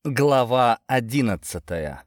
Глава 11.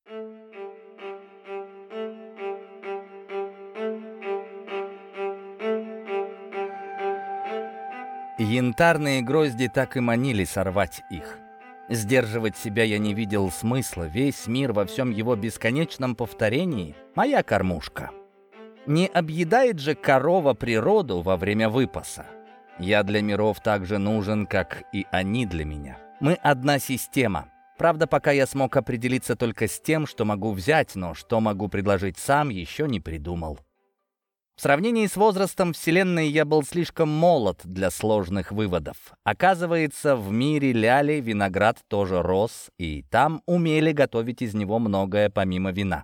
Янтарные грозди так и манили сорвать их. Сдерживать себя я не видел смысла. Весь мир во всем его бесконечном повторении — моя кормушка. Не объедает же корова природу во время выпаса. Я для миров так же нужен, как и они для меня. Мы одна система. Правда, пока я смог определиться только с тем, что могу взять, но что могу предложить сам, еще не придумал. В сравнении с возрастом Вселенной я был слишком молод для сложных выводов. Оказывается, в мире Ляли виноград тоже рос, и там умели готовить из него многое помимо вина.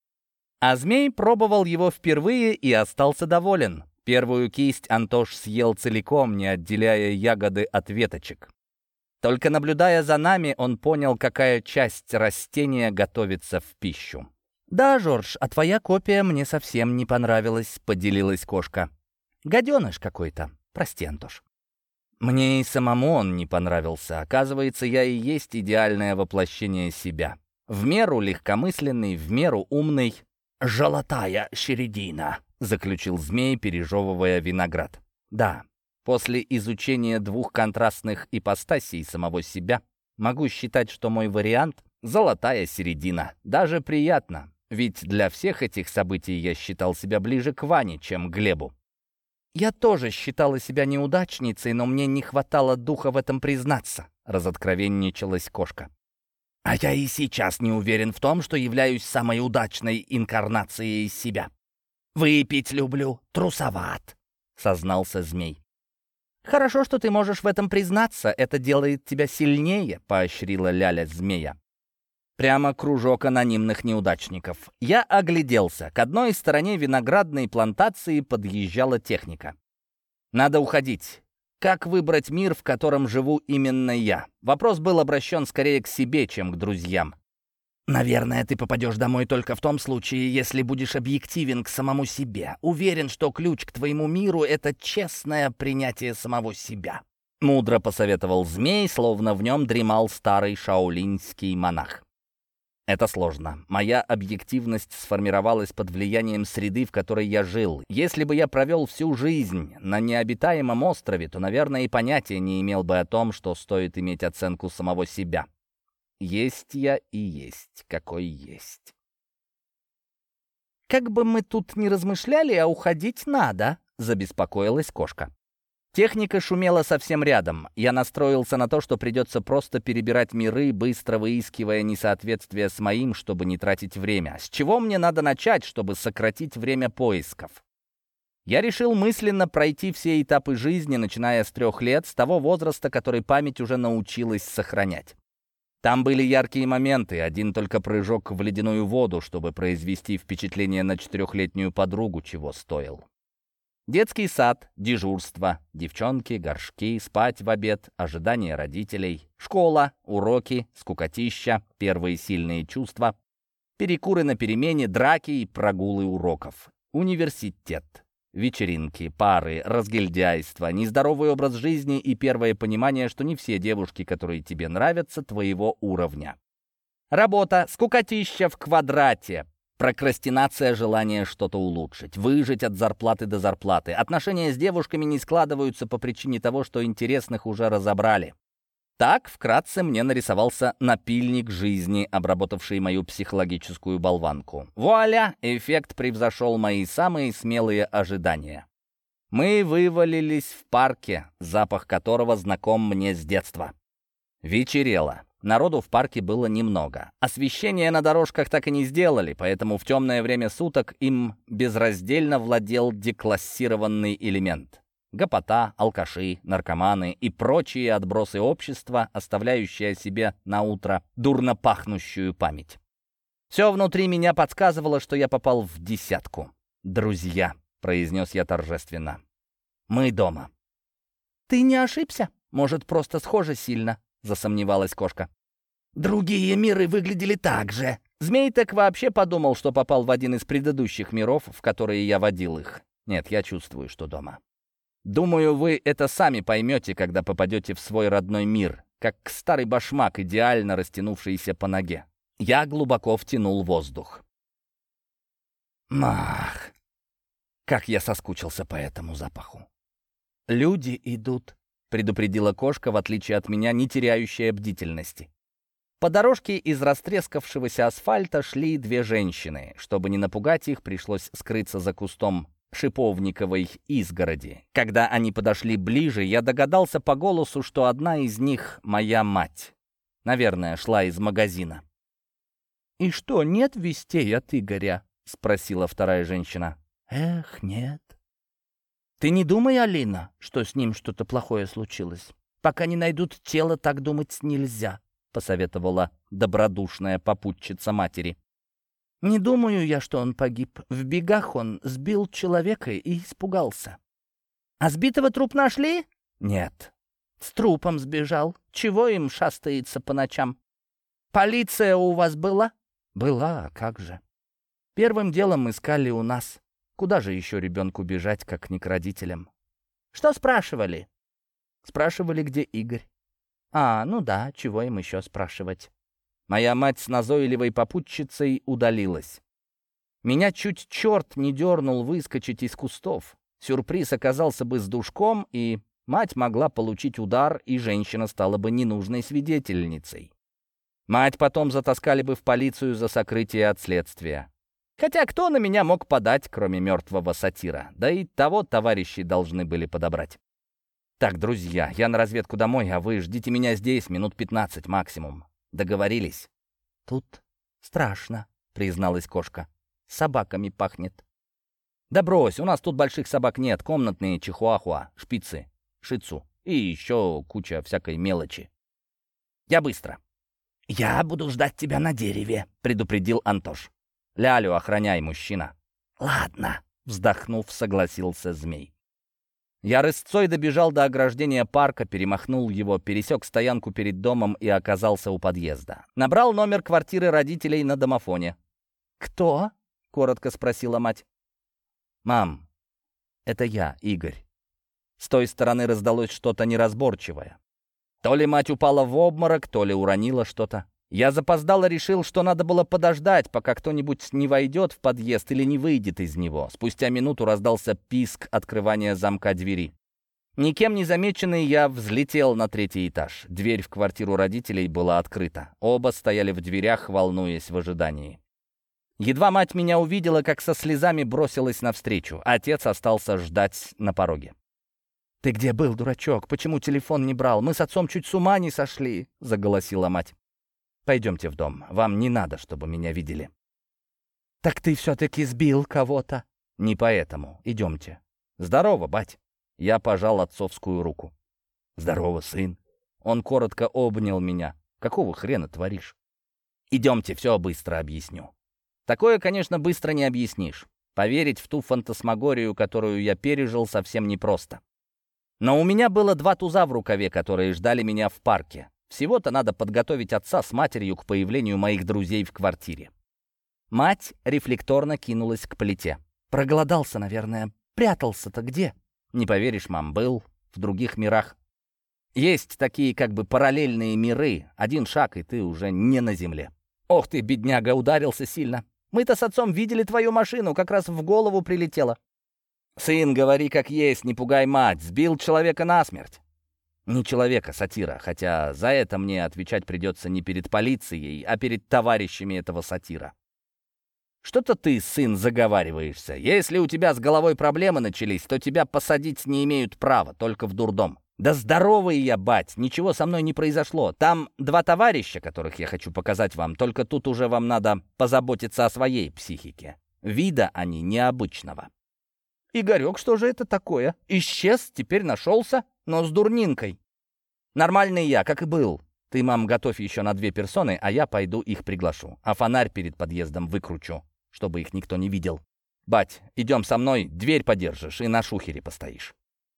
А змей пробовал его впервые и остался доволен. Первую кисть Антош съел целиком, не отделяя ягоды от веточек. Только наблюдая за нами, он понял, какая часть растения готовится в пищу. «Да, Жорж, а твоя копия мне совсем не понравилась», — поделилась кошка. «Гаденыш какой-то. Прости, Антош». Мне и самому он не понравился. Оказывается, я и есть идеальное воплощение себя. В меру легкомысленный, в меру умный. «Золотая середина», — заключил змей, пережевывая виноград. «Да, после изучения двух контрастных ипостасей самого себя могу считать, что мой вариант — золотая середина. Даже приятно. Ведь для всех этих событий я считал себя ближе к Ване, чем к Глебу. Я тоже считала себя неудачницей, но мне не хватало духа в этом признаться», — разоткровенничалась кошка. «А я и сейчас не уверен в том, что являюсь самой удачной инкарнацией себя. Выпить люблю, трусоват», — сознался змей. «Хорошо, что ты можешь в этом признаться, это делает тебя сильнее», — поощрила Ляля змея. Прямо кружок анонимных неудачников. Я огляделся. К одной стороне виноградной плантации подъезжала техника. Надо уходить. Как выбрать мир, в котором живу именно я? Вопрос был обращен скорее к себе, чем к друзьям. «Наверное, ты попадешь домой только в том случае, если будешь объективен к самому себе. Уверен, что ключ к твоему миру — это честное принятие самого себя», — мудро посоветовал змей, словно в нем дремал старый шаолиньский монах. Это сложно. Моя объективность сформировалась под влиянием среды, в которой я жил. Если бы я провел всю жизнь на необитаемом острове, то, наверное, и понятия не имел бы о том, что стоит иметь оценку самого себя. Есть я и есть, какой есть. «Как бы мы тут ни размышляли, а уходить надо», — забеспокоилась кошка. Техника шумела совсем рядом. Я настроился на то, что придется просто перебирать миры, быстро выискивая несоответствия с моим, чтобы не тратить время. С чего мне надо начать, чтобы сократить время поисков? Я решил мысленно пройти все этапы жизни, начиная с 3 лет, с того возраста, который память уже научилась сохранять. Там были яркие моменты, один только прыжок в ледяную воду, чтобы произвести впечатление на 4-летнюю подругу, чего стоил. Детский сад, дежурство, девчонки, горшки, спать в обед, ожидание родителей, школа, уроки, скукотища, первые сильные чувства, перекуры на перемене, драки и прогулы уроков, университет, вечеринки, пары, разгильдяйство, нездоровый образ жизни и первое понимание, что не все девушки, которые тебе нравятся, твоего уровня. Работа, скукотища в квадрате. Прокрастинация, желание что-то улучшить, выжить от зарплаты до зарплаты. Отношения с девушками не складываются по причине того, что интересных уже разобрали. Так, вкратце, мне нарисовался напильник жизни, обработавший мою психологическую болванку. Вуаля! Эффект превзошел мои самые смелые ожидания. Мы вывалились в парке, запах которого знаком мне с детства. Вечерело. Народу в парке было немного. Освещение на дорожках так и не сделали, поэтому в темное время суток им безраздельно владел деклассированный элемент. Гопота, алкаши, наркоманы и прочие отбросы общества, оставляющие о себе на утро дурно пахнущую память. Все внутри меня подсказывало, что я попал в десятку. «Друзья», — произнес я торжественно, — «мы дома». «Ты не ошибся? Может, просто схожи сильно?» — засомневалась кошка. «Другие миры выглядели так же». Змей так вообще подумал, что попал в один из предыдущих миров, в которые я водил их. Нет, я чувствую, что дома. Думаю, вы это сами поймете, когда попадете в свой родной мир. как старый башмак, идеально растянувшийся по ноге. Я глубоко втянул воздух. Мах! Как я соскучился по этому запаху. «Люди идут», — предупредила кошка, в отличие от меня, не теряющая бдительности. По дорожке из растрескавшегося асфальта шли две женщины. Чтобы не напугать их, пришлось скрыться за кустом шиповниковой изгороди. Когда они подошли ближе, я догадался по голосу, что одна из них — моя мать. Наверное, шла из магазина. «И что, нет вестей от Игоря?» — спросила вторая женщина. «Эх, нет». «Ты не думай, Алина, что с ним что-то плохое случилось. Пока не найдут тело, так думать нельзя», — посоветовала добродушная попутчица матери. «Не думаю я, что он погиб. В бегах он сбил человека и испугался». «А сбитого труп нашли?» «Нет». «С трупом сбежал. Чего им шастается по ночам?» «Полиция у вас была?» «Была, как же. Первым делом искали у нас. Куда же еще ребенку бежать, как не к родителям?» «Что спрашивали?» «Спрашивали, где Игорь». «А, ну да, чего им еще спрашивать?» Моя мать с назойливой попутчицей удалилась. Меня чуть черт не дернул выскочить из кустов. Сюрприз оказался бы с душком, и мать могла получить удар, и женщина стала бы ненужной свидетельницей. Мать потом затаскали бы в полицию за сокрытие от следствия. Хотя кто на меня мог подать, кроме мертвого сатира? Да и того товарищи должны были подобрать. «Так, друзья, я на разведку домой, а вы ждите меня здесь минут 15 максимум. Договорились?» «Тут страшно», — призналась кошка. «Собаками пахнет». «Да брось, у нас тут больших собак нет. Комнатные чихуахуа, шпицы, шицу и еще куча всякой мелочи. Я быстро». «Я буду ждать тебя на дереве», — предупредил Антош. «Лялю охраняй, мужчина». «Ладно», — вздохнув, согласился змей. Я рысцой добежал до ограждения парка, перемахнул его, пересек стоянку перед домом и оказался у подъезда. Набрал номер квартиры родителей на домофоне. «Кто?» — коротко спросила мать. «Мам, это я, Игорь». С той стороны раздалось что-то неразборчивое. То ли мать упала в обморок, то ли уронила что-то. Я запоздало решил, что надо было подождать, пока кто-нибудь не войдет в подъезд или не выйдет из него. Спустя минуту раздался писк открывания замка двери. Никем не замеченный, я взлетел на 3-й этаж. Дверь в квартиру родителей была открыта. Оба стояли в дверях, волнуясь в ожидании. Едва мать меня увидела, как со слезами бросилась навстречу. Отец остался ждать на пороге. «Ты где был, дурачок? Почему телефон не брал? Мы с отцом чуть с ума не сошли», — заголосила мать. «Пойдемте в дом. Вам не надо, чтобы меня видели». «Так ты все-таки сбил кого-то?» «Не поэтому. Идемте». «Здорово, бать». Я пожал отцовскую руку. «Здорово, сын». Он коротко обнял меня. «Какого хрена творишь?» «Идемте, все быстро объясню». Такое, конечно, быстро не объяснишь. Поверить в ту фантасмагорию, которую я пережил, совсем непросто. Но у меня было 2 туза в рукаве, которые ждали меня в парке. Всего-то надо подготовить отца с матерью к появлению моих друзей в квартире. Мать рефлекторно кинулась к плите. «Проголодался, наверное. Прятался-то где?» «Не поверишь, мам, был в других мирах. Есть такие как бы параллельные миры. Один шаг, и ты уже не на земле». «Ох ты, бедняга, ударился сильно. Мы-то с отцом видели твою машину, как раз в голову прилетела». «Сын, говори как есть, не пугай мать. Сбил человека насмерть». Не человека, сатира, хотя за это мне отвечать придется не перед полицией, а перед товарищами этого сатира. Что-то ты, сын, заговариваешься. Если у тебя с головой проблемы начались, то тебя посадить не имеют права, только в дурдом. Да здоровый я, бать, ничего со мной не произошло. Там 2 товарища, которых я хочу показать вам, только тут уже вам надо позаботиться о своей психике. Вида они необычного. «Игорек, что же это такое? Исчез, теперь нашелся, но с дурнинкой». «Нормальный я, как и был. Ты, мам, готовь еще на 2 персоны, а я пойду их приглашу. А фонарь перед подъездом выкручу, чтобы их никто не видел. Бать, идем со мной, дверь подержишь и на шухере постоишь».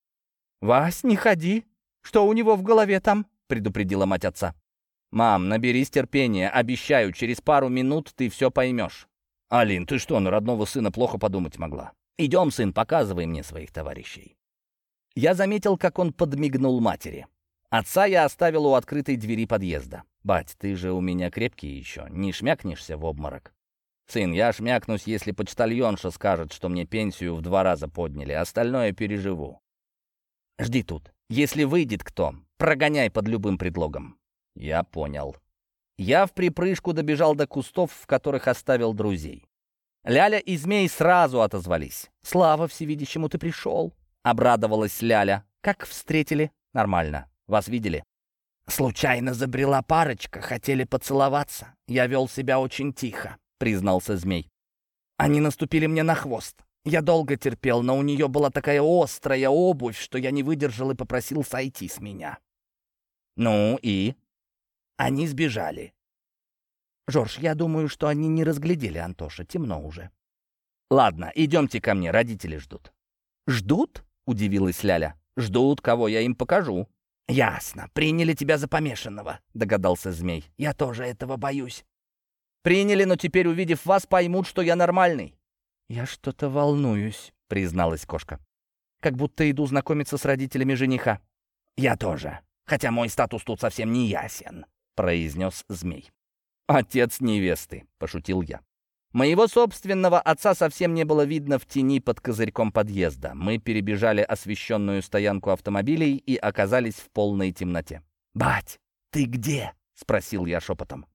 «Вась, не ходи. Что у него в голове там?» — предупредила мать отца. «Мам, наберись терпения. Обещаю, через пару минут ты все поймешь». «Алин, ты что, на родного сына плохо подумать могла? Идем, сын, показывай мне своих товарищей». Я заметил, как он подмигнул матери. Отца я оставил у открытой двери подъезда. «Бать, ты же у меня крепкий еще, не шмякнешься в обморок?» «Сын, я шмякнусь, если почтальонша скажет, что мне пенсию в 2 раза подняли, остальное переживу. Жди тут. Если выйдет кто, прогоняй под любым предлогом». «Я понял». Я в припрыжку добежал до кустов, в которых оставил друзей. Ляля и Змей сразу отозвались. «Слава всевидящему, ты пришел!» — обрадовалась Ляля. «Как встретили?» «Нормально. Вас видели?» «Случайно забрела парочка, хотели поцеловаться. Я вел себя очень тихо», — признался Змей. «Они наступили мне на хвост. Я долго терпел, но у нее была такая острая обувь, что я не выдержал и попросил сойти с меня». «Ну и?» «Они сбежали». «Жорж, я думаю, что они не разглядели Антоша, темно уже». «Ладно, идемте ко мне, родители ждут». «Ждут?» — удивилась Ляля. «Ждут, кого я им покажу». «Ясно, приняли тебя за помешанного», — догадался Змей. «Я тоже этого боюсь». «Приняли, но теперь, увидев вас, поймут, что я нормальный». «Я что-то волнуюсь», — призналась кошка. «Как будто иду знакомиться с родителями жениха». «Я тоже, хотя мой статус тут совсем не ясен», — произнес Змей. «Отец невесты», — пошутил я. Моего собственного отца совсем не было видно в тени под козырьком подъезда. Мы перебежали освещенную стоянку автомобилей и оказались в полной темноте. «Бать, ты где?» — спросил я шепотом.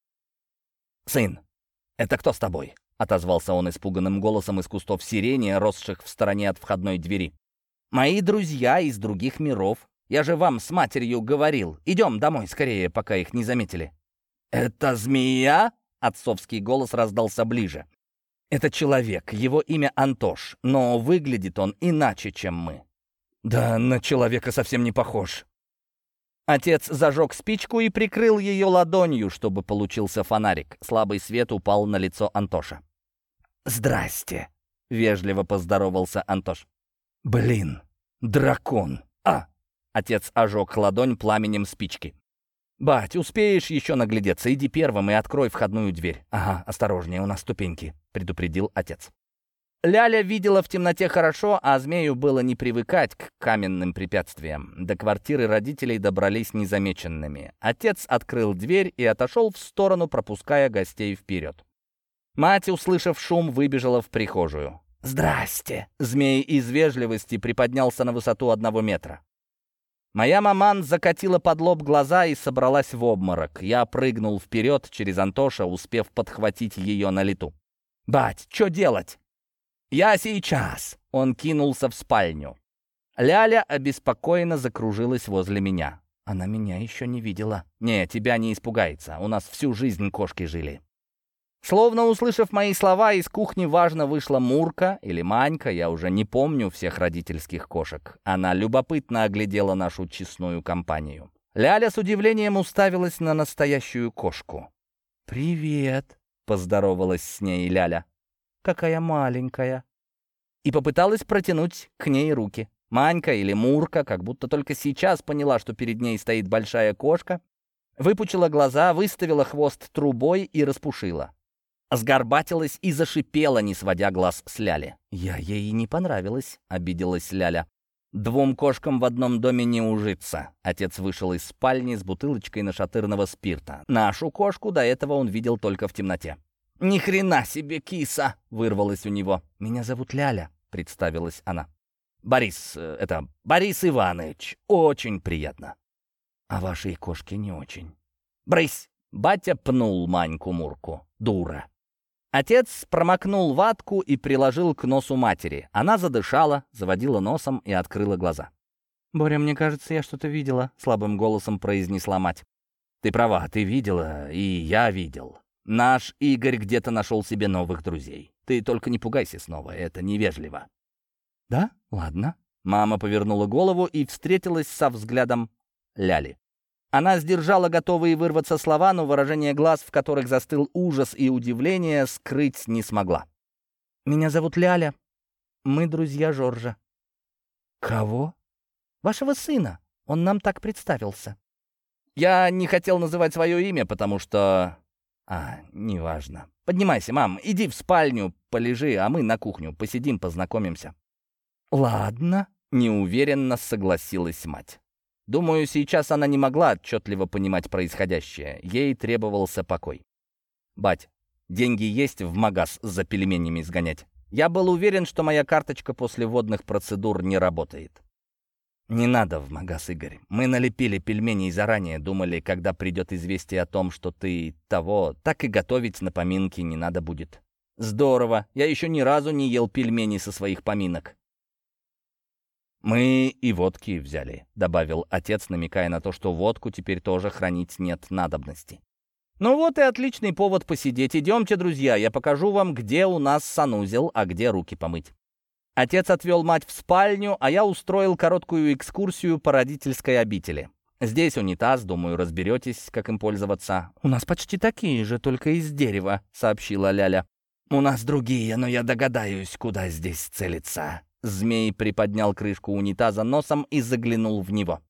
«Сын, это кто с тобой?» — отозвался он испуганным голосом из кустов сирени, росших в стороне от входной двери. «Мои друзья из других миров. Я же вам с матерью говорил. Идем домой скорее, пока их не заметили». «Это змея?» — отцовский голос раздался ближе. «Это человек, его имя Антош, но выглядит он иначе, чем мы». «Да на человека совсем не похож». Отец зажег спичку и прикрыл ее ладонью, чтобы получился фонарик. Слабый свет упал на лицо Антоша. «Здрасте», — вежливо поздоровался Антош. «Блин, дракон! А!» Отец ожег ладонь пламенем спички. «Бать, успеешь еще наглядеться? Иди первым и открой входную дверь». «Ага, осторожнее, у нас ступеньки», — предупредил отец. Ляля видела в темноте хорошо, а Змею было не привыкать к каменным препятствиям. До квартиры родителей добрались незамеченными. Отец открыл дверь и отошел в сторону, пропуская гостей вперед. Мать, услышав шум, выбежала в прихожую. «Здрасте!» Змей из вежливости приподнялся на высоту 1 метра. Моя маман закатила под лоб глаза и собралась в обморок. Я прыгнул вперед через Антоша, успев подхватить ее на лету. «Бать, что делать?» «Я сейчас!» Он кинулся в спальню. Ляля обеспокоенно закружилась возле меня. Она меня еще не видела. «Не, тебя не испугается. У нас всю жизнь кошки жили». Словно услышав мои слова, из кухни важно вышла Мурка или Манька, я уже не помню всех родительских кошек. Она любопытно оглядела нашу честную компанию. Ляля с удивлением уставилась на настоящую кошку. «Привет», — поздоровалась с ней Ляля. «Какая маленькая». И попыталась протянуть к ней руки. Манька или Мурка, как будто только сейчас поняла, что перед ней стоит большая кошка, выпучила глаза, выставила хвост трубой и распушила. Сгорбатилась и зашипела, не сводя глаз с Ляли. «Я ей не понравилась», — обиделась Ляля. «2 кошкам в одном доме не ужиться». Отец вышел из спальни с бутылочкой нашатырного спирта. Нашу кошку до этого он видел только в темноте. «Ни хрена себе, киса!» — вырвалось у него. «Меня зовут Ляля», — представилась она. «Борис, Борис Иванович, очень приятно». «А вашей кошке не очень». «Брысь!» — батя пнул Маньку-Мурку. «Дура!» Отец промокнул ватку и приложил к носу матери. Она задышала, заводила носом и открыла глаза. «Боря, мне кажется, я что-то видела», — слабым голосом произнесла мать. «Ты права, ты видела, и я видел. Наш Игорь где-то нашел себе новых друзей. Ты только не пугайся снова, это невежливо». «Да? Ладно». Мама повернула голову и встретилась со взглядом Ляли. Она сдержала готовые вырваться слова, но выражение глаз, в которых застыл ужас и удивление, скрыть не смогла. «Меня зовут Ляля. Мы друзья Жоржа». «Кого?» «Вашего сына. Он нам так представился». «Я не хотел называть свое имя, потому что...» неважно. Поднимайся, мам, иди в спальню, полежи, а мы на кухню посидим, познакомимся». «Ладно», — неуверенно согласилась мать. Думаю, сейчас она не могла отчетливо понимать происходящее. Ей требовался покой. «Бать, деньги есть в магаз за пельменями сгонять?» Я был уверен, что моя карточка после водных процедур не работает. «Не надо в магаз, Игорь. Мы налепили пельменей заранее, думали, когда придет известие о том, что ты того, так и готовить на поминки не надо будет». «Здорово. Я еще ни разу не ел пельмени со своих поминок». «Мы и водки взяли», — добавил отец, намекая на то, что водку теперь тоже хранить нет надобности. «Ну вот и отличный повод посидеть. Идемте, друзья, я покажу вам, где у нас санузел, а где руки помыть». Отец отвел мать в спальню, а я устроил короткую экскурсию по родительской обители. «Здесь унитаз, думаю, разберетесь, как им пользоваться». «У нас почти такие же, только из дерева», — сообщила Ляля. «У нас другие, но я догадаюсь, куда здесь целиться». Змей приподнял крышку унитаза носом и заглянул в него.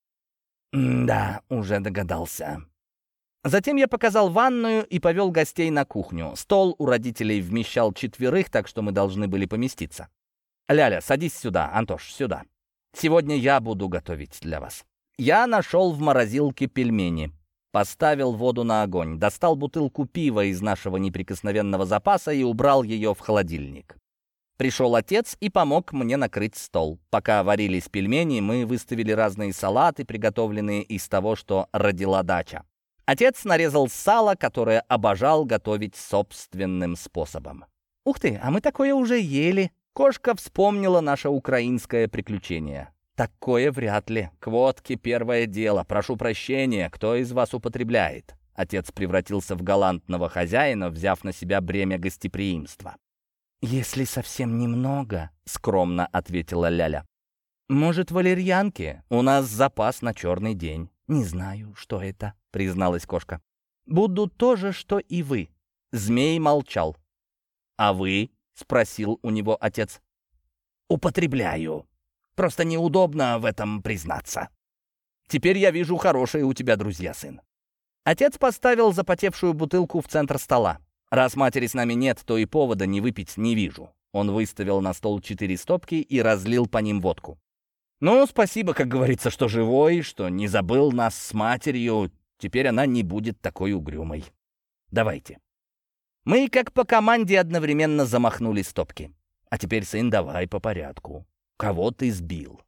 «Да, уже догадался». Затем я показал ванную и повел гостей на кухню. Стол у родителей вмещал 4, так что мы должны были поместиться. «Ляля, садись сюда, Антош, сюда. Сегодня я буду готовить для вас». Я нашел в морозилке пельмени. Поставил воду на огонь, достал бутылку пива из нашего неприкосновенного запаса и убрал ее в холодильник. Пришел отец и помог мне накрыть стол. Пока варились пельмени, мы выставили разные салаты, приготовленные из того, что родила дача. Отец нарезал сало, которое обожал готовить собственным способом. «Ух ты, а мы такое уже ели!» Кошка вспомнила наше украинское приключение. «Такое вряд ли. К водке первое дело. Прошу прощения, кто из вас употребляет?» Отец превратился в галантного хозяина, взяв на себя бремя гостеприимства. «Если совсем немного», — скромно ответила Ляля. «Может, валерьянки? У нас запас на черный день». «Не знаю, что это», — призналась кошка. «Буду то же, что и вы». Змей молчал. «А вы?» — спросил у него отец. «Употребляю. Просто неудобно в этом признаться». «Теперь я вижу, хорошие у тебя друзья, сын». Отец поставил запотевшую бутылку в центр стола. «Раз матери с нами нет, то и повода не выпить не вижу». Он выставил на стол 4 стопки и разлил по ним водку. «Ну, спасибо, как говорится, что живой, что не забыл нас с матерью. Теперь она не будет такой угрюмой. Давайте». Мы, как по команде, одновременно замахнули стопки. «А теперь, сын, давай по порядку. Кого ты сбил?»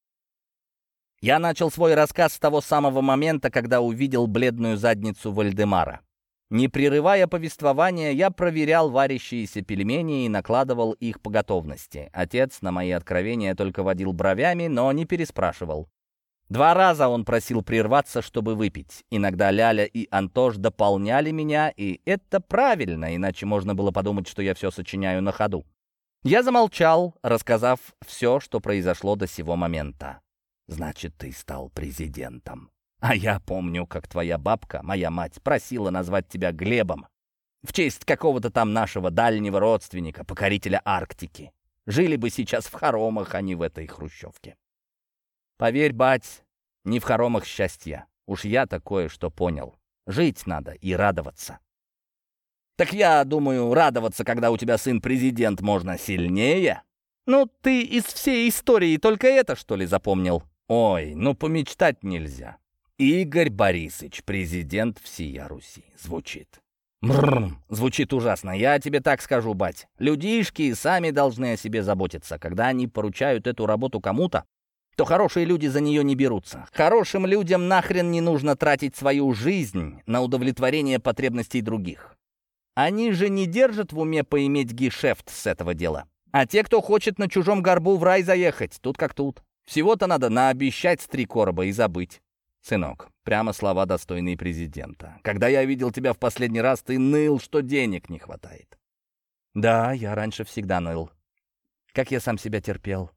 Я начал свой рассказ с того самого момента, когда увидел бледную задницу Вальдемара. Не прерывая повествования, я проверял варящиеся пельмени и накладывал их по готовности. Отец на мои откровения только водил бровями, но не переспрашивал. 2 раза он просил прерваться, чтобы выпить. Иногда Ляля и Антош дополняли меня, и это правильно, иначе можно было подумать, что я все сочиняю на ходу. Я замолчал, рассказав все, что произошло до сего момента. «Значит, ты стал президентом. А я помню, как твоя бабка, моя мать, просила назвать тебя Глебом в честь какого-то там нашего дальнего родственника, покорителя Арктики. Жили бы сейчас в хоромах, а не в этой хрущевке». Поверь, бать, не в хоромах счастья. Уж я такое что понял. Жить надо и радоваться. Так я думаю, радоваться, когда у тебя сын президент, можно сильнее. Ну, ты из всей истории только это, что ли, запомнил? Ой, ну помечтать нельзя. Игорь Борисович, президент всея Руси. Звучит. Звучит ужасно. Я тебе так скажу, бать. Людишки сами должны о себе заботиться. Когда они поручают эту работу кому-то, то хорошие люди за нее не берутся. Хорошим людям нахрен не нужно тратить свою жизнь на удовлетворение потребностей других. Они же не держат в уме поиметь гешефт с этого дела. А те, кто хочет на чужом горбу в рай заехать, тут как тут. Всего-то надо наобещать с 3 короба и забыть. Сынок, прямо слова, достойные президента. Когда я видел тебя в последний раз, ты ныл, что денег не хватает. Да, я раньше всегда ныл. Как я сам себя терпел.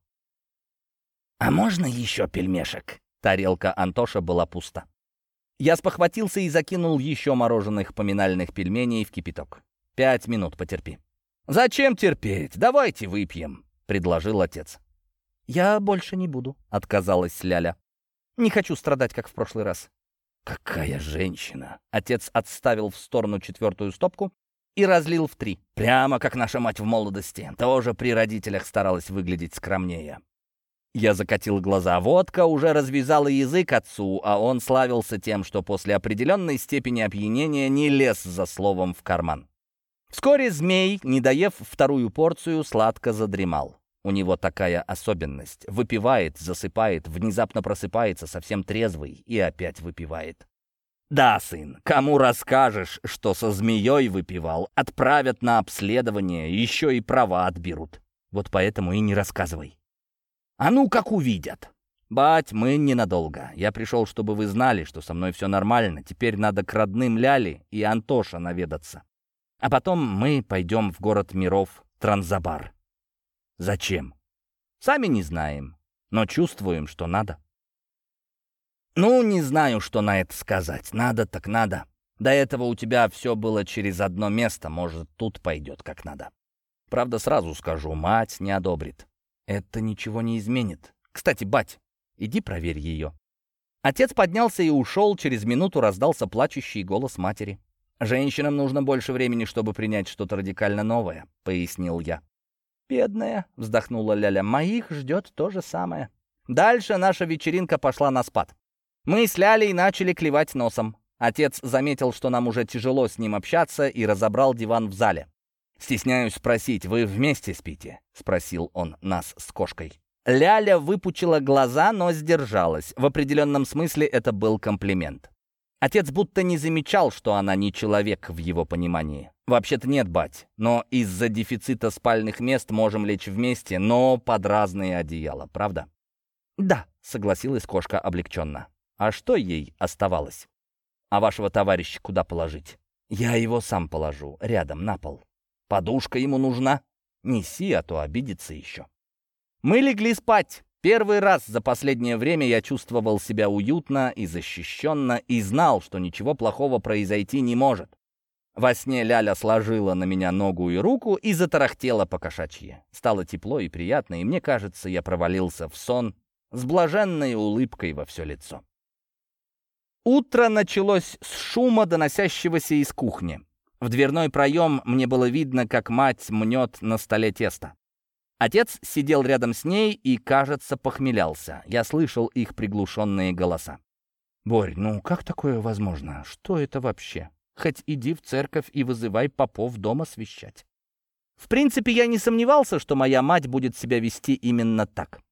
«А можно еще пельмешек?» Тарелка Антоша была пуста. Я спохватился и закинул еще мороженых поминальных пельменей в кипяток. 5 минут потерпи. «Зачем терпеть? Давайте выпьем», — предложил отец. «Я больше не буду», — отказалась Ляля. «Не хочу страдать, как в прошлый раз». «Какая женщина!» Отец отставил в сторону 4-ю стопку и разлил в 3. Прямо как наша мать в молодости. Тоже при родителях старалась выглядеть скромнее. Я закатил глаза. Водка уже развязала язык отцу, а он славился тем, что после определенной степени опьянения не лез за словом в карман. Вскоре змей, не доев вторую порцию, сладко задремал. У него такая особенность. Выпивает, засыпает, внезапно просыпается совсем трезвый и опять выпивает. «Да, сын, кому расскажешь, что со змеей выпивал, отправят на обследование, еще и права отберут. Вот поэтому и не рассказывай. А ну, как увидят!» «Бать, мы ненадолго. Я пришел, чтобы вы знали, что со мной все нормально. Теперь надо к родным Ляли и Антоша наведаться. А потом мы пойдем в город миров Транзабар». «Зачем?» «Сами не знаем, но чувствуем, что надо». «Ну, не знаю, что на это сказать. Надо так надо. До этого у тебя все было через одно место. Может, тут пойдет как надо. Правда, сразу скажу, мать не одобрит. Это ничего не изменит. Кстати, бать, иди проверь ее». Отец поднялся и ушел. Через минуту раздался плачущий голос матери. «Женщинам нужно больше времени, чтобы принять что-то радикально новое», — пояснил я. «Бедная», — вздохнула Ляля, — «моих ждет то же самое». Дальше наша вечеринка пошла на спад. Мы с Лялей начали клевать носом. Отец заметил, что нам уже тяжело с ним общаться, и разобрал диван в зале. «Стесняюсь спросить, вы вместе спите?» — спросил он нас с кошкой. Ляля выпучила глаза, но сдержалась. В определенном смысле это был комплимент. Отец будто не замечал, что она не человек в его понимании. «Вообще-то нет, бать, но из-за дефицита спальных мест можем лечь вместе, но под разные одеяла, правда?» «Да», — согласилась кошка облегченно. «А что ей оставалось? А вашего товарища куда положить?» «Я его сам положу, рядом, на пол. Подушка ему нужна. Неси, а то обидится еще». Мы легли спать. Первый раз за последнее время я чувствовал себя уютно и защищенно, и знал, что ничего плохого произойти не может. Во сне Ляля сложила на меня ногу и руку и затарахтела по-кошачьи. Стало тепло и приятно, и мне кажется, я провалился в сон с блаженной улыбкой во все лицо. Утро началось с шума, доносящегося из кухни. В дверной проем мне было видно, как мать мнет на столе тесто. Отец сидел рядом с ней и, кажется, похмелялся. Я слышал их приглушенные голоса. «Борь, ну как такое возможно? Что это вообще? Хоть иди в церковь и вызывай попов дома свящать». В принципе, я не сомневался, что моя мать будет себя вести именно так.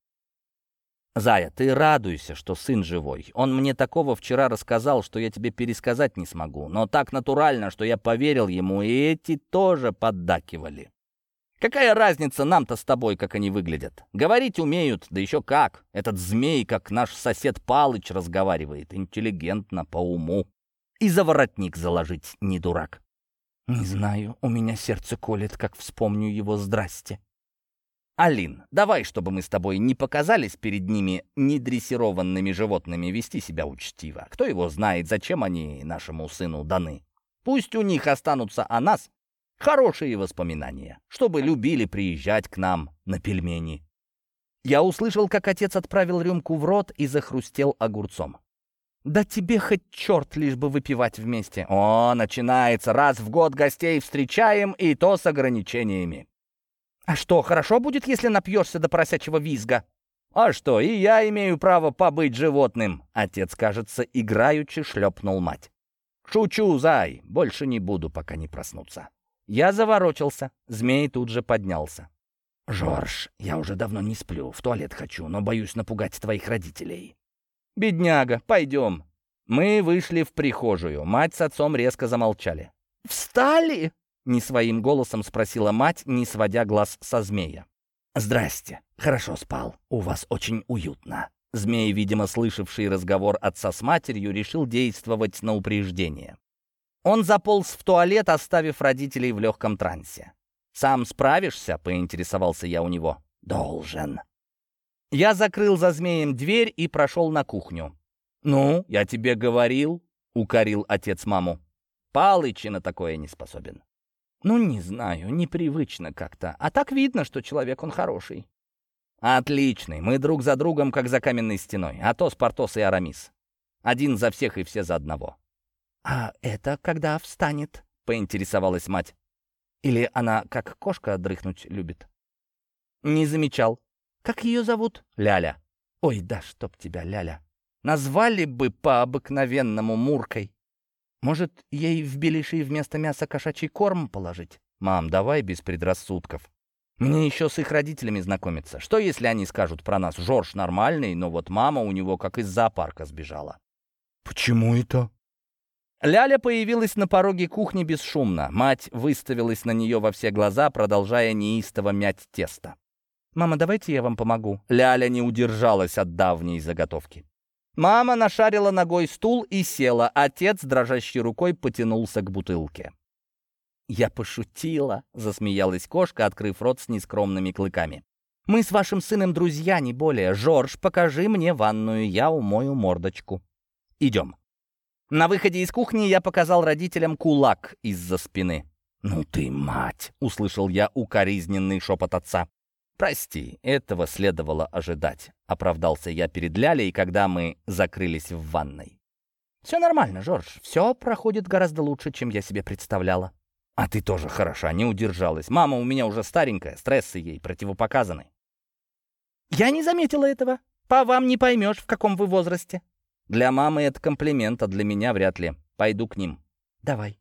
«Зая, ты радуйся, что сын живой. Он мне такого вчера рассказал, что я тебе пересказать не смогу. Но так натурально, что я поверил ему, и эти тоже поддакивали. Какая разница нам-то с тобой, как они выглядят? Говорить умеют, да еще как. Этот змей, как наш сосед Палыч, разговаривает. Интеллигентно, по уму. И за воротник заложить не дурак». «Не знаю, у меня сердце колет, как вспомню его «здрасте». «Алин, давай, чтобы мы с тобой не показались перед ними недрессированными животными, вести себя учтиво. Кто его знает, зачем они нашему сыну даны? Пусть у них останутся о нас хорошие воспоминания, чтобы любили приезжать к нам на пельмени». Я услышал, как отец отправил рюмку в рот и захрустел огурцом. «Да тебе хоть черт, лишь бы выпивать вместе». «О, начинается, раз в год гостей встречаем, и то с ограничениями». «А что, хорошо будет, если напьешься до поросячьего визга?» «А что, и я имею право побыть животным?» Отец, кажется, играючи шлепнул мать. «Шучу, зай, больше не буду, пока не проснутся». Я заворочился, змей тут же поднялся. «Жорж, я уже давно не сплю, в туалет хочу, но боюсь напугать твоих родителей». «Бедняга, пойдем». Мы вышли в прихожую, мать с отцом резко замолчали. «Встали?» — не своим голосом спросила мать, не сводя глаз со змея. «Здрасте. Хорошо спал. У вас очень уютно». Змей, видимо, слышавший разговор отца с матерью, решил действовать на упреждение. Он заполз в туалет, оставив родителей в легком трансе. «Сам справишься?» — поинтересовался я у него. «Должен». Я закрыл за змеем дверь и прошел на кухню. «Ну, я тебе говорил», — укорил отец маму. «Палыч на такое не способен». «Ну, не знаю, непривычно как-то. А так видно, что человек он хороший». «Отличный. Мы друг за другом, как за каменной стеной. Атос, Портос и Арамис. Один за всех и все за одного». «А это когда встанет?» — поинтересовалась мать. «Или она, как кошка, дрыхнуть любит?» «Не замечал. Как ее зовут? Ляля. Ой, да чтоб тебя, Ляля. Назвали бы по-обыкновенному Муркой. Может, ей в беляши вместо мяса кошачий корм положить? Мам, давай без предрассудков. Мне еще с их родителями знакомиться. Что, если они скажут про нас? Жорж нормальный, но вот мама у него как из зоопарка сбежала. Почему это? Ляля появилась на пороге кухни бесшумно. Мать выставилась на нее во все глаза, продолжая неистово мять тесто. «Мама, давайте я вам помогу». Ляля не удержалась от давней заготовки. Мама нашарила ногой стул и села. Отец, дрожащей рукой, потянулся к бутылке. «Я пошутила», — засмеялась кошка, открыв рот с нескромными клыками. «Мы с вашим сыном друзья, не более. Жорж, покажи мне ванную, я умою мордочку. Идем». На выходе из кухни я показал родителям кулак из-за спины. «Ну ты, мать!» — услышал я укоризненный шепот отца. «Прости, этого следовало ожидать», — оправдался я перед Лялей, когда мы закрылись в ванной. «Все нормально, Жорж, все проходит гораздо лучше, чем я себе представляла». «А ты тоже хороша, не удержалась. Мама у меня уже старенькая, стрессы ей противопоказаны». «Я не заметила этого. По вам не поймешь, в каком вы возрасте». «Для мамы это комплимент, а для меня вряд ли. Пойду к ним». «Давай».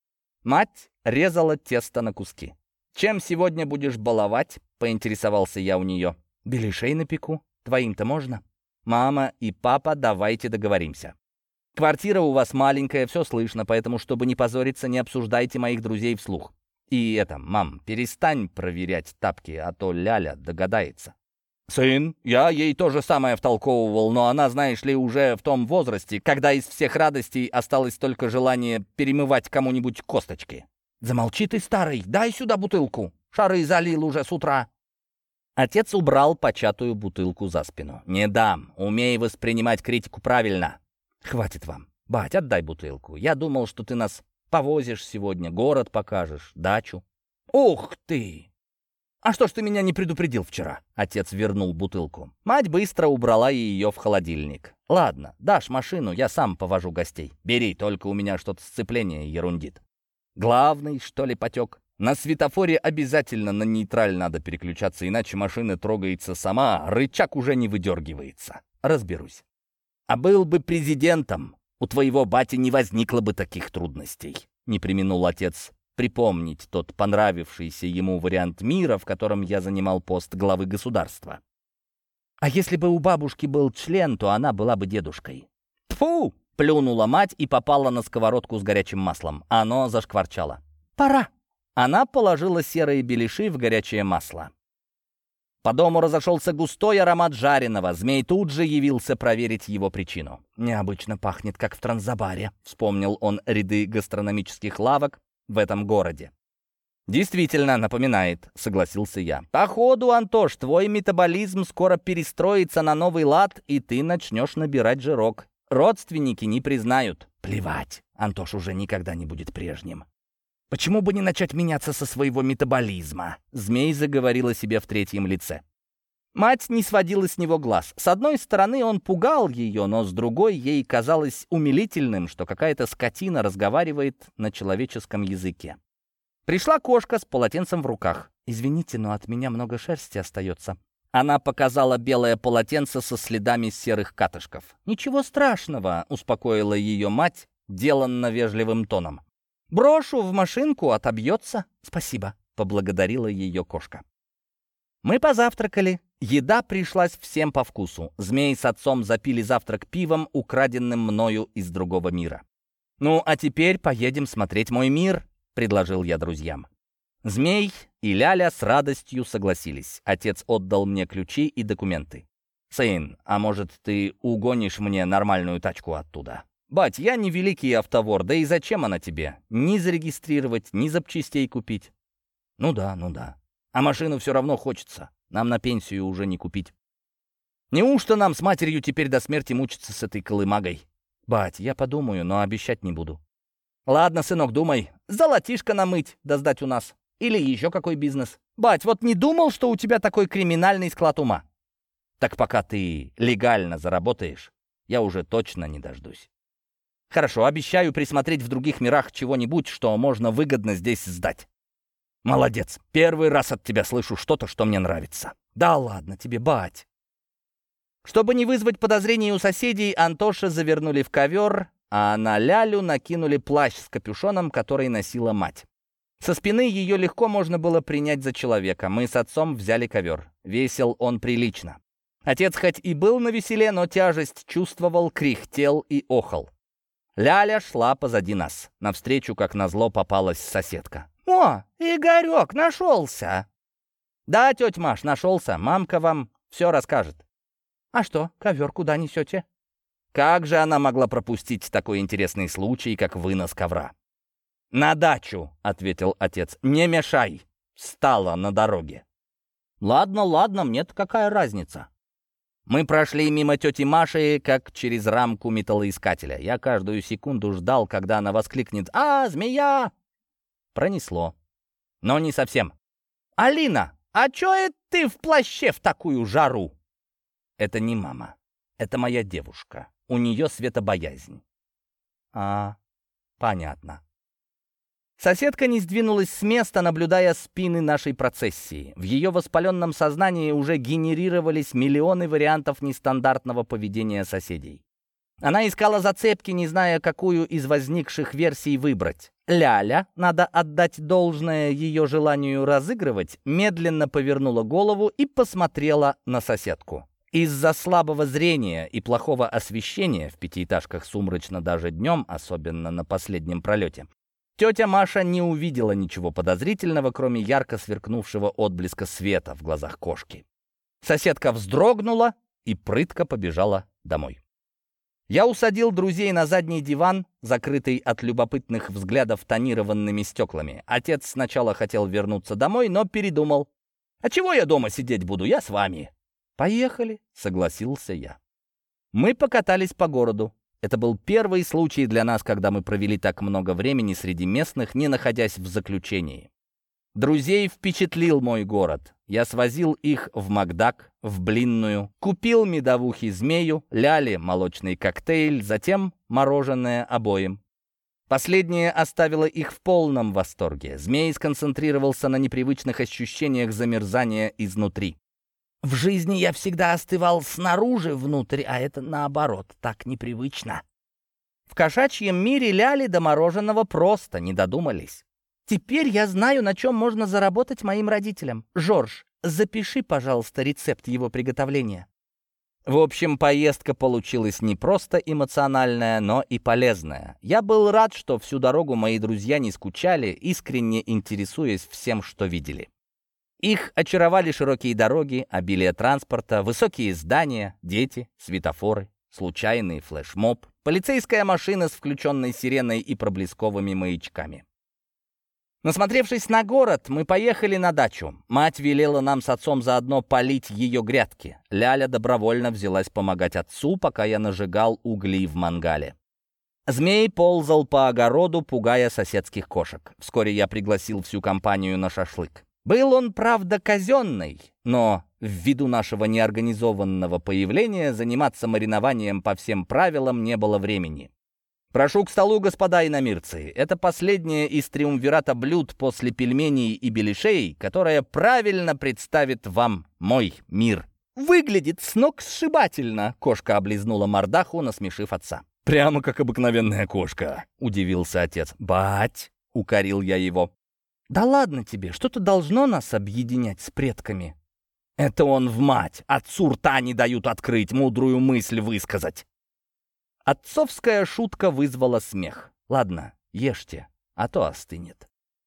Мать резала тесто на куски. «Чем сегодня будешь баловать?» — поинтересовался я у нее. «Беляшей напеку. Твоим-то можно?» «Мама и папа, давайте договоримся. Квартира у вас маленькая, все слышно, поэтому, чтобы не позориться, не обсуждайте моих друзей вслух. И это, мам, перестань проверять тапки, а то Ляля догадается». «Сын, я ей то же самое втолковывал, но она, знаешь ли, уже в том возрасте, когда из всех радостей осталось только желание перемывать кому-нибудь косточки». «Замолчи ты, старый, дай сюда бутылку. Шары залил уже с утра». Отец убрал початую бутылку за спину. «Не дам, умей воспринимать критику правильно». «Хватит вам. Бать, отдай бутылку. Я думал, что ты нас повозишь сегодня, город покажешь, дачу». «Ух ты! А что ж ты меня не предупредил вчера?» Отец вернул бутылку. Мать быстро убрала ее в холодильник. «Ладно, дашь машину, я сам повожу гостей. Бери, только у меня что-то сцепление ерундит». «Главный, что ли, потек?» На светофоре обязательно на нейтраль надо переключаться, иначе машина трогается сама, рычаг уже не выдергивается. Разберусь. А был бы президентом, у твоего бати не возникло бы таких трудностей. Не преминул отец припомнить тот понравившийся ему вариант мира, в котором я занимал пост главы государства. А если бы у бабушки был член, то она была бы дедушкой. Тфу! Плюнула мать и попала на сковородку с горячим маслом. Оно зашкварчало. «Пора!» Она положила серые беляши в горячее масло. По дому разошелся густой аромат жареного. Змей тут же явился проверить его причину. «Необычно пахнет, как в Транзабаре», — вспомнил он ряды гастрономических лавок в этом городе. «Действительно напоминает», — согласился я. «Походу, Антош, твой метаболизм скоро перестроится на новый лад, и ты начнешь набирать жирок. Родственники не признают». «Плевать, Антош уже никогда не будет прежним. Почему бы не начать меняться со своего метаболизма?» Змей заговорила себе в третьем лице. Мать не сводила с него глаз. С одной стороны, он пугал ее, но с другой ей казалось умилительным, что какая-то скотина разговаривает на человеческом языке. Пришла кошка с полотенцем в руках. «Извините, но от меня много шерсти остается». Она показала белое полотенце со следами серых катышков. «Ничего страшного», — успокоила ее мать деланно вежливым тоном. «Брошу в машинку, отобьется». «Спасибо», — поблагодарила ее кошка. Мы позавтракали. Еда пришлась всем по вкусу. Змей с отцом запили завтрак пивом, украденным мною из другого мира. «Ну, а теперь поедем смотреть мой мир», — предложил я друзьям. Змей и Ляля с радостью согласились. Отец отдал мне ключи и документы. «Сын, а может, ты угонишь мне нормальную тачку оттуда?» «Бать, я не великий автовор, да и зачем она тебе? Ни зарегистрировать, ни запчастей купить». Ну да. А машину все равно хочется. Нам на пенсию уже не купить. Неужто нам с матерью теперь до смерти мучиться с этой колымагой?» «Бать, я подумаю, но обещать не буду». «Ладно, сынок, думай. Золотишко намыть, да сдать у нас. Или еще какой бизнес. Бать, вот не думал, что у тебя такой криминальный склад ума?» «Так пока ты легально заработаешь, я уже точно не дождусь». «Хорошо, обещаю присмотреть в других мирах чего-нибудь, что можно выгодно здесь сдать». «Молодец. Первый раз от тебя слышу что-то, что мне нравится». Да ладно тебе, бать. Чтобы не вызвать подозрений у соседей, Антоша завернули в ковер, а на Лялю накинули плащ с капюшоном, который носила мать. Со спины ее легко можно было принять за человека. Мы с отцом взяли ковер. Весил он прилично. Отец хоть и был навеселе, но тяжесть чувствовал, кряхтел и охал. Ляля шла позади нас. Навстречу, как назло, попалась соседка. «О, Игорек, нашелся!» «Да, тетя Маш, нашелся. Мамка вам все расскажет». «А что, ковер куда несете?» Как же она могла пропустить такой интересный случай, как вынос ковра? «На дачу», — ответил отец. «Не мешай». Встала на дороге. «Ладно, ладно, мне-то какая разница?» Мы прошли мимо тети Маши, как через рамку металлоискателя. Я каждую секунду ждал, когда она воскликнет «А, змея!» Пронесло. Но не совсем. «Алина, а чё это ты в плаще в такую жару?» «Это не мама. Это моя девушка. У нее светобоязнь». «А, понятно». Соседка не сдвинулась с места, наблюдая спины нашей процессии. В ее воспаленном сознании уже генерировались миллионы вариантов нестандартного поведения соседей. Она искала зацепки, не зная, какую из возникших версий выбрать. Ляля, надо отдать должное ее желанию разыгрывать, медленно повернула голову и посмотрела на соседку. Из-за слабого зрения и плохого освещения в пятиэтажках сумрачно даже днем, особенно на последнем пролете, тетя Маша не увидела ничего подозрительного, кроме ярко сверкнувшего отблеска света в глазах кошки. Соседка вздрогнула и прытко побежала домой. Я усадил друзей на задний диван, закрытый от любопытных взглядов тонированными стеклами. Отец сначала хотел вернуться домой, но передумал. «А чего я дома сидеть буду? Я с вами». «Поехали», — согласился я. Мы покатались по городу. Это был первый случай для нас, когда мы провели так много времени среди местных, не находясь в заключении. Друзей впечатлил мой город. Я свозил их в Макдак, в Блинную, купил медовухи змею, Ляле молочный коктейль, затем мороженое обоим. Последнее оставило их в полном восторге. Змей сконцентрировался на непривычных ощущениях замерзания изнутри. В жизни я всегда остывал снаружи внутрь, а это наоборот, так непривычно. В кошачьем мире Ляли до мороженого просто не додумались. Теперь я знаю, на чем можно заработать моим родителям. Жорж, запиши, пожалуйста, рецепт его приготовления. В общем, поездка получилась не просто эмоциональная, но и полезная. Я был рад, что всю дорогу мои друзья не скучали, искренне интересуясь всем, что видели. Их очаровали широкие дороги, обилие транспорта, высокие здания, дети, светофоры, случайный флешмоб, полицейская машина с включенной сиреной и проблесковыми маячками. Насмотревшись на город, мы поехали на дачу. Мать велела нам с отцом заодно полить ее грядки. Ляля добровольно взялась помогать отцу, пока я нажигал угли в мангале. Змей ползал по огороду, пугая соседских кошек. Вскоре я пригласил всю компанию на шашлык. Был он, правда, казенный, но ввиду нашего неорганизованного появления заниматься маринованием по всем правилам не было времени. «Прошу к столу, господа иномирцы. Это последнее из триумвирата блюд после пельменей и беляшей, которое правильно представит вам мой мир». «Выглядит с ног сшибательно», — кошка облизнула мордаху, насмешив отца. «Прямо как обыкновенная кошка», — удивился отец. «Бать!» — укорил я его. «Да ладно тебе, что-то должно нас объединять с предками». «Это он в мать! Отцу рта не дают открыть, мудрую мысль высказать!» Отцовская шутка вызвала смех. «Ладно, ешьте, а то остынет».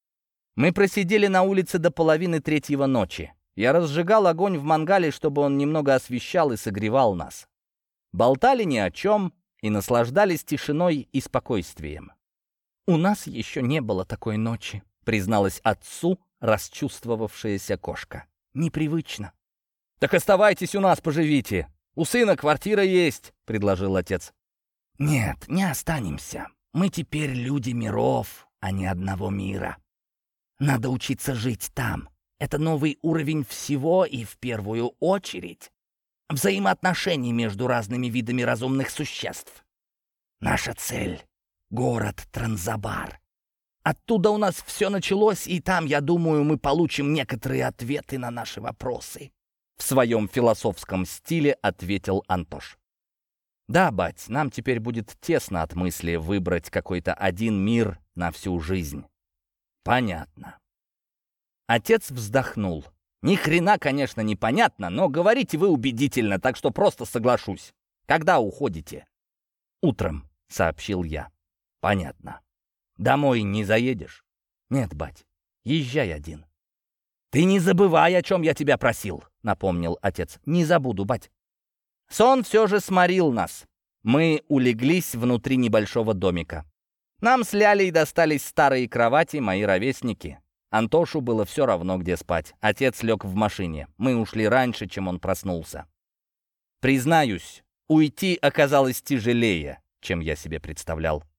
Мы просидели на улице до 2:30 ночи. Я разжигал огонь в мангале, чтобы он немного освещал и согревал нас. Болтали ни о чем и наслаждались тишиной и спокойствием. «У нас еще не было такой ночи», — призналась отцу расчувствовавшаяся кошка. «Непривычно». «Так оставайтесь у нас, поживите. У сына квартира есть», — предложил отец. «Нет, не останемся. Мы теперь люди миров, а не одного мира. Надо учиться жить там. Это новый уровень всего и, в первую очередь, взаимоотношений между разными видами разумных существ. Наша цель — город Транзабар. Оттуда у нас все началось, и там, я думаю, мы получим некоторые ответы на наши вопросы. В В своем философском стиле ответил Антош. «Да, бать, нам теперь будет тесно от мысли выбрать какой-то один мир на всю жизнь». «Понятно». Отец вздохнул. «Ни хрена, конечно, непонятно, но говорите вы убедительно, так что просто соглашусь. Когда уходите?» «Утром», — сообщил я. «Понятно. Домой не заедешь?» «Нет, бать, езжай один». «Ты не забывай, о чем я тебя просил», — напомнил отец. «Не забуду, бать». Сон все же сморил нас. Мы улеглись внутри небольшого домика. Нам с Лялей достались старые кровати, мои ровесники. Антошу было все равно, где спать. Отец лег в машине. Мы ушли раньше, чем он проснулся. Признаюсь, уйти оказалось тяжелее, чем я себе представлял.